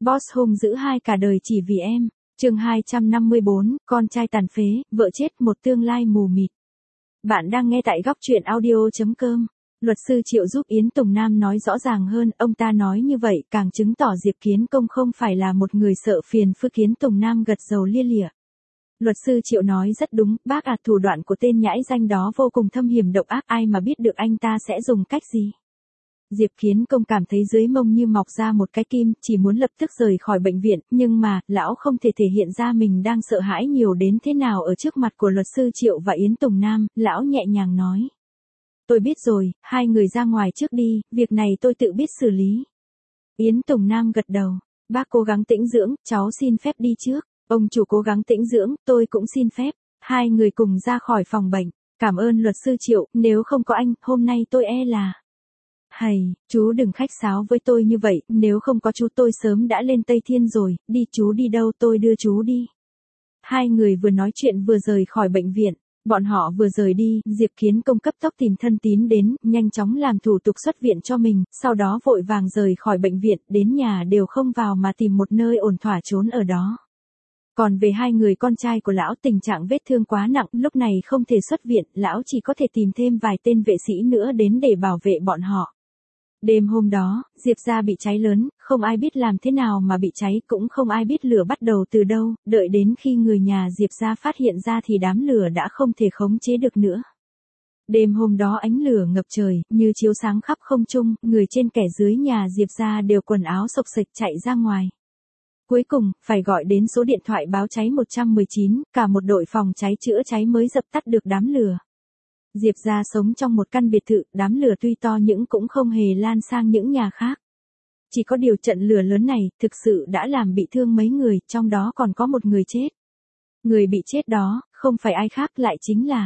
Boss hung dữ hai cả đời chỉ vì em. Chương 254, con trai tàn phế, vợ chết một tương lai mù mịt. Bạn đang nghe tại góc truyện audio.com. Luật sư Triệu giúp Yến Tùng Nam nói rõ ràng hơn, ông ta nói như vậy càng chứng tỏ Diệp Kiến Công không phải là một người sợ phiền phức. Yến Tùng Nam gật dầu lia lịa. Luật sư Triệu nói rất đúng, bác ạ, thủ đoạn của tên nhãi danh đó vô cùng thâm hiểm độc ác, ai mà biết được anh ta sẽ dùng cách gì. Diệp Kiến Công cảm thấy dưới mông như mọc ra một cái kim, chỉ muốn lập tức rời khỏi bệnh viện, nhưng mà, lão không thể thể hiện ra mình đang sợ hãi nhiều đến thế nào ở trước mặt của luật sư Triệu và Yến Tùng Nam, lão nhẹ nhàng nói. Tôi biết rồi, hai người ra ngoài trước đi, việc này tôi tự biết xử lý. Yến Tùng Nam gật đầu, bác cố gắng tĩnh dưỡng, cháu xin phép đi trước. Ông chủ cố gắng tĩnh dưỡng, tôi cũng xin phép. Hai người cùng ra khỏi phòng bệnh. Cảm ơn luật sư Triệu, nếu không có anh, hôm nay tôi là... Hầy, chú đừng khách sáo với tôi như vậy, nếu không có chú tôi sớm đã lên Tây Thiên rồi, đi chú đi đâu tôi đưa chú đi. Hai người vừa nói chuyện vừa rời khỏi bệnh viện. Bọn họ vừa rời đi, Diệp Kiến Công cấp tốc tìm thân tín đến, nhanh chóng làm thủ tục xuất viện cho mình, sau đó vội vàng rời khỏi bệnh viện, đến nhà đều không vào mà tìm một nơi ổn thỏa trốn ở đó. Còn về hai người con trai của lão, tình trạng vết thương quá nặng, lúc này không thể xuất viện, lão chỉ có thể tìm thêm vài tên vệ sĩ nữa đến để bảo vệ bọn họ. Đêm hôm đó, Diệp gia bị cháy lớn, không ai biết làm thế nào mà bị cháy, cũng không ai biết lửa bắt đầu từ đâu, đợi đến khi người nhà Diệp gia phát hiện ra thì đám lửa đã không thể khống chế được nữa. Đêm hôm đó ánh lửa ngập trời, như chiếu sáng khắp không trung, người trên kẻ dưới nhà Diệp gia đều quần áo xộc xệch chạy ra ngoài. Cuối cùng, phải gọi đến số điện thoại báo cháy 119, cả một đội phòng cháy chữa cháy mới dập tắt được đám lửa. Diệp gia sống trong một căn biệt thự, đám lửa tuy to nhưng cũng không hề lan sang những nhà khác. Chỉ có điều trận lửa lớn này, thực sự đã làm bị thương mấy người, trong đó còn có một người chết. Người bị chết đó, không phải ai khác lại chính là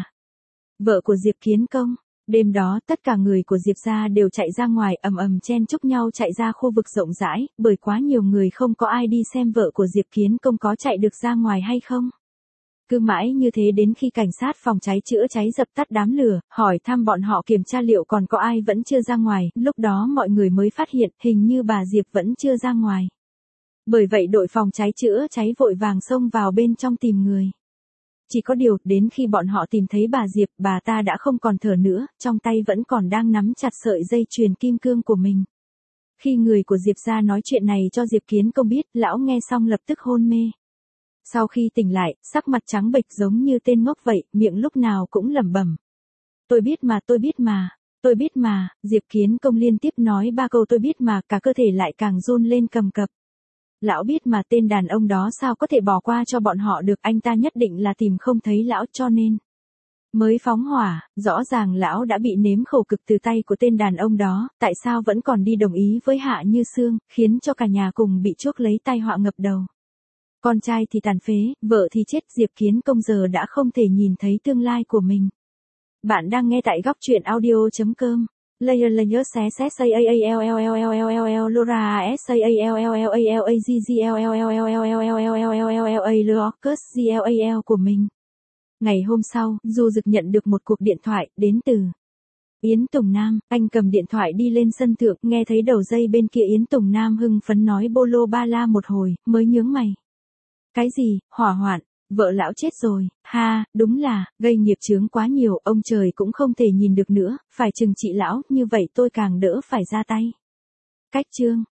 vợ của Diệp Kiến Công. Đêm đó tất cả người của Diệp gia đều chạy ra ngoài ầm ầm chen chúc nhau chạy ra khu vực rộng rãi, bởi quá nhiều người không có ai đi xem vợ của Diệp Kiến Công có chạy được ra ngoài hay không. Cứ mãi như thế đến khi cảnh sát phòng cháy chữa cháy dập tắt đám lửa, hỏi thăm bọn họ kiểm tra liệu còn có ai vẫn chưa ra ngoài, lúc đó mọi người mới phát hiện hình như bà Diệp vẫn chưa ra ngoài. Bởi vậy đội phòng cháy chữa cháy vội vàng xông vào bên trong tìm người. Chỉ có điều, đến khi bọn họ tìm thấy bà Diệp, bà ta đã không còn thở nữa, trong tay vẫn còn đang nắm chặt sợi dây chuyền kim cương của mình. Khi người của Diệp gia nói chuyện này cho Diệp Kiến Công biết, lão nghe xong lập tức hôn mê. Sau khi tỉnh lại, sắc mặt trắng bệch giống như tên ngốc vậy, miệng lúc nào cũng lẩm bẩm. Tôi biết mà, tôi biết mà, tôi biết mà, Diệp Kiến Công liên tiếp nói ba câu tôi biết mà, cả cơ thể lại càng run lên cầm cập. Lão biết mà tên đàn ông đó sao có thể bỏ qua cho bọn họ được, anh ta nhất định là tìm không thấy lão cho nên mới phóng hỏa. Rõ ràng lão đã bị nếm khổ cực từ tay của tên đàn ông đó, tại sao vẫn còn đi đồng ý với Hạ Như Sương, khiến cho cả nhà cùng bị chuốc lấy tai họa ngập đầu. Con trai thì tàn phế, vợ thì chết, Diệp Kiến Công giờ đã không thể nhìn thấy tương lai của mình. Bạn đang nghe tại góc truyện audio.com. Layer xé xé say a a l l l l l l Laura s a l l l a l a g g l l l l l l l l l a Locus g l a l của mình. Ngày hôm sau, Du Dực nhận được một cuộc điện thoại đến từ Yến Tùng Nam. Anh cầm điện thoại đi lên sân thượng, nghe thấy đầu dây bên kia Yến Tùng Nam hưng phấn nói bô lô ba la một hồi, mới nhướng mày. Cái gì, hỏa hoạn, vợ lão chết rồi, ha, đúng là, gây nghiệp chướng quá nhiều, ông trời cũng không thể nhìn được nữa, phải trừng trị lão, như vậy tôi càng đỡ phải ra tay. Cách chương